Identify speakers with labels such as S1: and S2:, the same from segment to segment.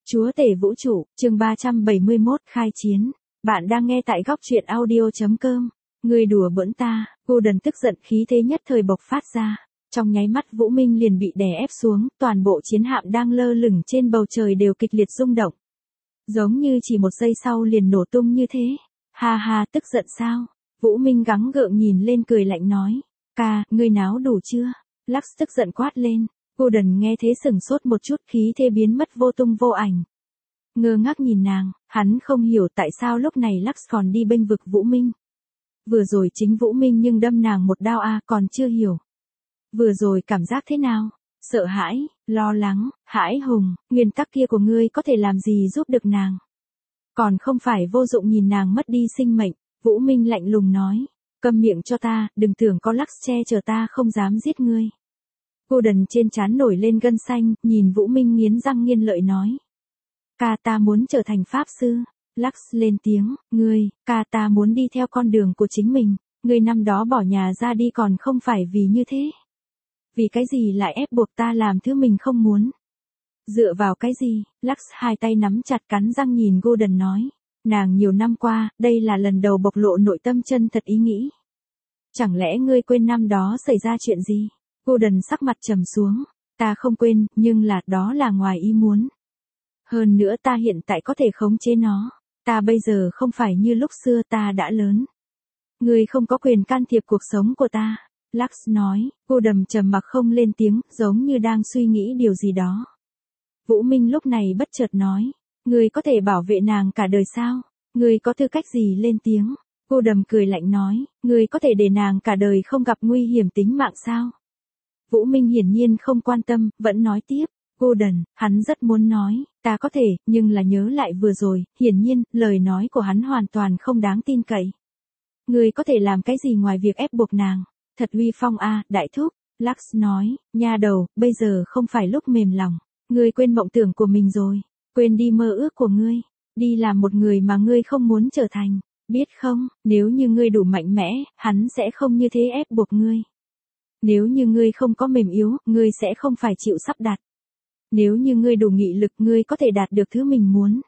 S1: Chúa tể vũ trụ, chương 371 khai chiến. Bạn đang nghe tại góc truyện audio.com. Người đùa bỡn ta, Gordon tức giận khí thế nhất thời bộc phát ra. Trong nháy mắt Vũ Minh liền bị đè ép xuống, toàn bộ chiến hạm đang lơ lửng trên bầu trời đều kịch liệt rung động. Giống như chỉ một giây sau liền nổ tung như thế. Ha ha, tức giận sao? Vũ Minh gắng gượng nhìn lên cười lạnh nói. Ca, ngươi náo đủ chưa? Lux tức giận quát lên. Gordon nghe thế sửng sốt một chút, khí thế biến mất vô tung vô ảnh. Ngơ ngác nhìn nàng, hắn không hiểu tại sao lúc này Lux còn đi bênh vực Vũ Minh. Vừa rồi chính Vũ Minh nhưng đâm nàng một đao còn chưa hiểu. Vừa rồi cảm giác thế nào? Sợ hãi, lo lắng, hãi hùng, nguyên tắc kia của ngươi có thể làm gì giúp được nàng? Còn không phải vô dụng nhìn nàng mất đi sinh mệnh, Vũ Minh lạnh lùng nói. Câm miệng cho ta, đừng tưởng có Lux che chở ta không dám giết ngươi. Gordon trên trán nổi lên gân xanh, nhìn Vũ Minh nghiến răng nghiến lợi nói. Ca ta muốn trở thành pháp sư. Lux lên tiếng, ca ta muốn đi theo con đường của chính mình, ngươi năm đó bỏ nhà ra đi còn không phải vì như thế. Vì cái gì lại ép buộc ta làm thứ mình không muốn? Dựa vào cái gì? Lux hai tay nắm chặt cắn răng nhìn Gordon nói. Nàng nhiều năm qua, đây là lần đầu bộc lộ nội tâm chân thật ý nghĩ. Chẳng lẽ ngươi quên năm đó xảy ra chuyện gì? Gordon sắc mặt trầm xuống. Ta không quên, nhưng đó là ngoài ý muốn. Hơn nữa ta hiện tại có thể khống chế nó. Ta bây giờ không phải như lúc xưa, ta đã lớn. Ngươi không có quyền can thiệp cuộc sống của ta. Lux nói. Gordon trầm mặc không lên tiếng, giống như đang suy nghĩ điều gì đó. Vũ Minh lúc này bất chợt nói. Ngươi có thể bảo vệ nàng cả đời sao? Ngươi có tư cách gì lên tiếng? Gordon cười lạnh nói. Ngươi có thể để nàng cả đời không gặp nguy hiểm tính mạng sao? Vũ Minh hiển nhiên không quan tâm, vẫn nói tiếp. Gordon, hắn rất muốn nói, ta có thể, nhưng nhớ lại vừa rồi, hiển nhiên, lời nói của hắn hoàn toàn không đáng tin cậy. Ngươi có thể làm cái gì ngoài việc ép buộc nàng? Thật uy phong đại thúc. Lux nói, nha đầu, bây giờ không phải lúc mềm lòng. Ngươi quên mộng tưởng của mình rồi, quên đi mơ ước của ngươi, đi làm một người mà ngươi không muốn trở thành. Biết không, nếu như ngươi đủ mạnh mẽ, hắn sẽ không như thế ép buộc ngươi. Nếu như ngươi không có mềm yếu, ngươi sẽ không phải chịu sắp đặt. Nếu như ngươi đủ nghị lực, ngươi có thể đạt được thứ mình muốn.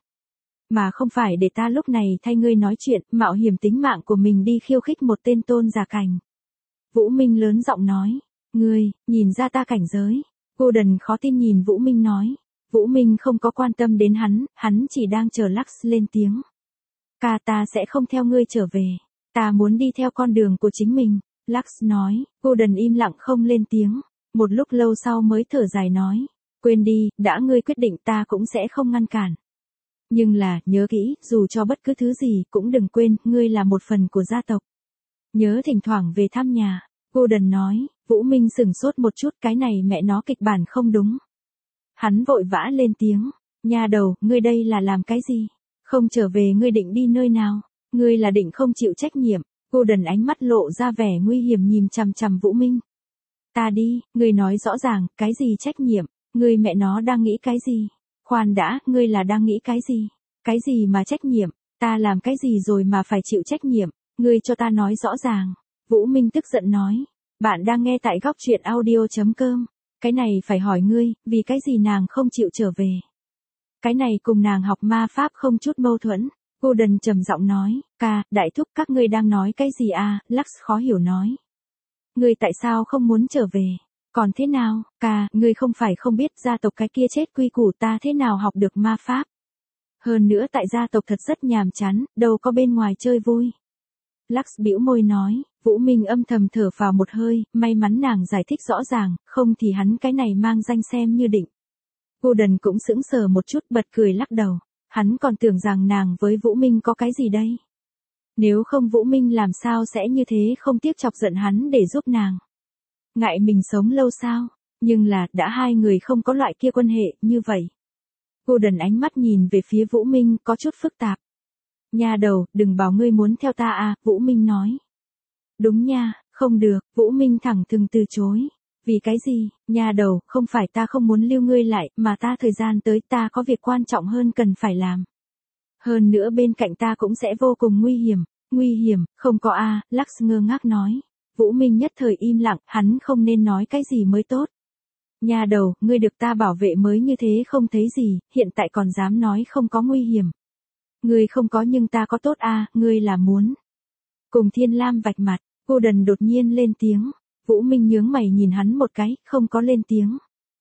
S1: Mà không phải để ta lúc này thay ngươi nói chuyện, mạo hiểm tính mạng của mình đi khiêu khích một tên tôn giả cảnh. Vũ Minh lớn giọng nói. Ngươi, nhìn ra ta cảnh giới. Gordon khó tin nhìn Vũ Minh nói. Vũ Minh không có quan tâm đến hắn chỉ đang chờ Lux lên tiếng. Ca ta sẽ không theo ngươi trở về. Ta muốn đi theo con đường của chính mình. Lux nói. Gordon im lặng không lên tiếng. Một lúc lâu sau mới thở dài nói. Quên đi, đã ngươi quyết định ta cũng sẽ không ngăn cản. Nhưng nhớ kỹ, dù cho bất cứ thứ gì cũng đừng quên, ngươi là một phần của gia tộc. Nhớ thỉnh thoảng về thăm nhà. Gordon nói. Vũ Minh sửng sốt một chút, cái này mẹ nó kịch bản không đúng. Hắn vội vã lên tiếng. Nha đầu, ngươi đây là làm cái gì? Không trở về ngươi định đi nơi nào? Ngươi là định không chịu trách nhiệm. Gordon ánh mắt lộ ra vẻ nguy hiểm nhìn chằm chằm Vũ Minh. Ta đi, ngươi nói rõ ràng, cái gì trách nhiệm? Ngươi mẹ nó đang nghĩ cái gì? Khoan đã, ngươi đang nghĩ cái gì? Cái gì mà trách nhiệm? Ta làm cái gì rồi mà phải chịu trách nhiệm? Ngươi cho ta nói rõ ràng. Vũ Minh tức giận nói. Bạn đang nghe tại góc truyện audio.com. Cái này phải hỏi ngươi, vì cái gì nàng không chịu trở về? Cái này cùng nàng học ma pháp không chút mâu thuẫn. Gordon trầm giọng nói. Ca, đại thúc, các ngươi đang nói cái gì Lux khó hiểu nói. Ngươi tại sao không muốn trở về? Còn thế nào, ca, ngươi không phải không biết gia tộc cái kia chết quy củ, ta thế nào học được ma pháp? Hơn nữa tại gia tộc thật rất nhàm chán, đâu có bên ngoài chơi vui. Lux bĩu môi nói. Vũ Minh âm thầm thở vào một hơi, may mắn nàng giải thích rõ ràng, không thì hắn cái này mang danh xem như định. Gordon cũng sững sờ một chút, bật cười lắc đầu. Hắn còn tưởng rằng nàng với Vũ Minh có cái gì đây? Nếu không Vũ Minh làm sao sẽ như thế không tiếc chọc giận hắn để giúp nàng. Ngại mình sống lâu sao? Nhưng đã hai người không có loại kia quan hệ như vậy. Gordon ánh mắt nhìn về phía Vũ Minh có chút phức tạp. Nha đầu, đừng bảo ngươi muốn theo ta Vũ Minh nói. Đúng nha, không được, Vũ Minh thẳng thừng từ chối. Vì cái gì, nha đầu, không phải ta không muốn lưu ngươi lại, mà ta thời gian tới ta có việc quan trọng hơn cần phải làm. Hơn nữa bên cạnh ta cũng sẽ vô cùng nguy hiểm. Nguy hiểm, không có Lux ngơ ngác nói. Vũ Minh nhất thời im lặng, hắn không nên nói cái gì mới tốt. Nha đầu, ngươi được ta bảo vệ mới như thế không thấy gì, hiện tại còn dám nói không có nguy hiểm. Ngươi không có nhưng ta có tốt à, ngươi là muốn. Cùng Thiên Lam vạch mặt, Gordon đột nhiên lên tiếng. Vũ Minh nhướng mày nhìn hắn một cái, không có lên tiếng.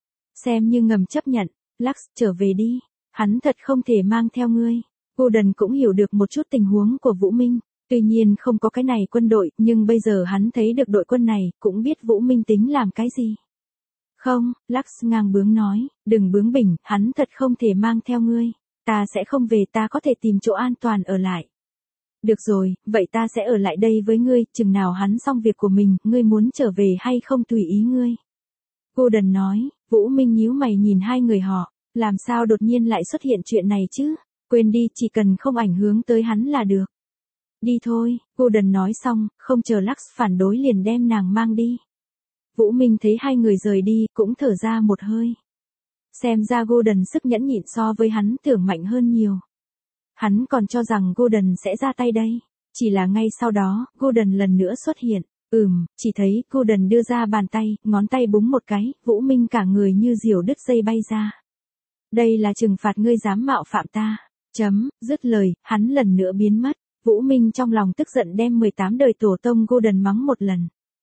S1: Xem như ngầm chấp nhận, Lux trở về đi, hắn thật không thể mang theo ngươi. Gordon cũng hiểu được một chút tình huống của Vũ Minh, tuy nhiên không có cái này quân đội, nhưng bây giờ hắn thấy được đội quân này, cũng biết Vũ Minh tính làm cái gì. Không, Lux ngang bướng nói, đừng bướng bỉnh, hắn thật không thể mang theo ngươi. Ta sẽ không về, ta có thể tìm chỗ an toàn ở lại. Được rồi, vậy ta sẽ ở lại đây với ngươi, chừng nào hắn xong việc của mình, ngươi muốn trở về hay không tùy ý ngươi. Gordon nói, Vũ Minh nhíu mày nhìn hai người họ, làm sao đột nhiên lại xuất hiện chuyện này chứ, quên đi, chỉ cần không ảnh hưởng tới hắn là được. Đi thôi, Gordon nói xong, không chờ Lux phản đối liền đem nàng mang đi. Vũ Minh thấy hai người rời đi, cũng thở ra một hơi. Xem ra Gordon sức nhẫn nhịn so với hắn tưởng mạnh hơn nhiều. Hắn còn cho rằng Gordon sẽ ra tay đây. Chỉ là ngay sau đó, Gordon lần nữa xuất hiện. Chỉ thấy Gordon đưa ra bàn tay, ngón tay búng một cái, Vũ Minh cả người như diều đứt dây bay ra. Đây là trừng phạt ngươi dám mạo phạm ta. Dứt lời, hắn lần nữa biến mất. Vũ Minh trong lòng tức giận đem 18 đời tổ tông Gordon mắng một lần.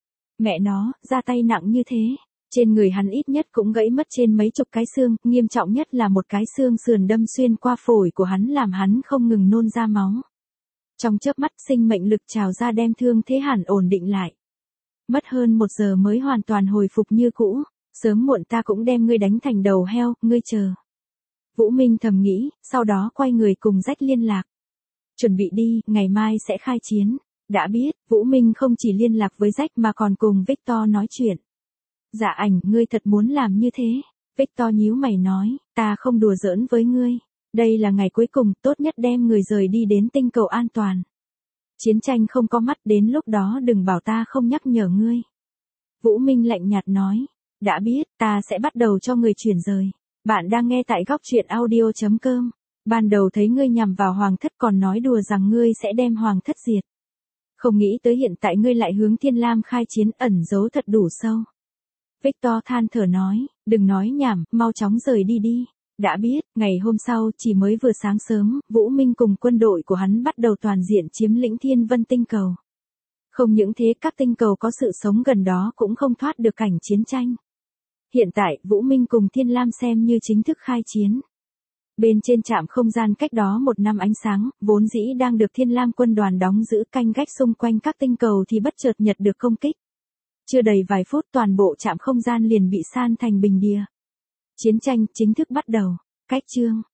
S1: Mẹ nó, ra tay nặng như thế. Trên người hắn ít nhất cũng gãy mất trên mấy chục cái xương, nghiêm trọng nhất là một cái xương sườn đâm xuyên qua phổi của hắn làm hắn không ngừng nôn ra máu. Trong chớp mắt sinh mệnh lực trào ra đem thương thế hẳn ổn định lại. Mất hơn 1 giờ mới hoàn toàn hồi phục như cũ, sớm muộn ta cũng đem ngươi đánh thành đầu heo, ngươi chờ. Vũ Minh thầm nghĩ, sau đó quay người cùng Rách liên lạc. Chuẩn bị đi, ngày mai sẽ khai chiến. Đã biết, Vũ Minh không chỉ liên lạc với Rách mà còn cùng Victor nói chuyện. Dạ Ảnh, ngươi thật muốn làm như thế. Victor nhíu mày nói, ta không đùa giỡn với ngươi. Đây là ngày cuối cùng, tốt nhất đem người rời đi đến tinh cầu an toàn. Chiến tranh không có mắt, đến lúc đó đừng bảo ta không nhắc nhở ngươi. Vũ Minh lạnh nhạt nói, đã biết, ta sẽ bắt đầu cho người chuyển rời. Bạn đang nghe tại góc truyện audio.com. Ban đầu thấy ngươi nhằm vào Hoàng thất còn nói đùa rằng ngươi sẽ đem Hoàng thất diệt. Không nghĩ tới hiện tại ngươi lại hướng Thiên Lam khai chiến, ẩn giấu thật đủ sâu. Victor than thở nói, đừng nói nhảm, mau chóng rời đi đi. Đã biết, ngày hôm sau, chỉ mới vừa sáng sớm, Vũ Minh cùng quân đội của hắn bắt đầu toàn diện chiếm lĩnh Thiên Vân tinh cầu. Không những thế, các tinh cầu có sự sống gần đó cũng không thoát được cảnh chiến tranh. Hiện tại, Vũ Minh cùng Thiên Lam xem như chính thức khai chiến. Bên trên trạm không gian cách đó 1 năm ánh sáng, vốn dĩ đang được Thiên Lam quân đoàn đóng giữ canh gác xung quanh các tinh cầu thì bất chợt nhận được công kích. Chưa đầy vài phút toàn bộ trạm không gian liền bị san thành bình địa. Chiến tranh chính thức bắt đầu. Cách chương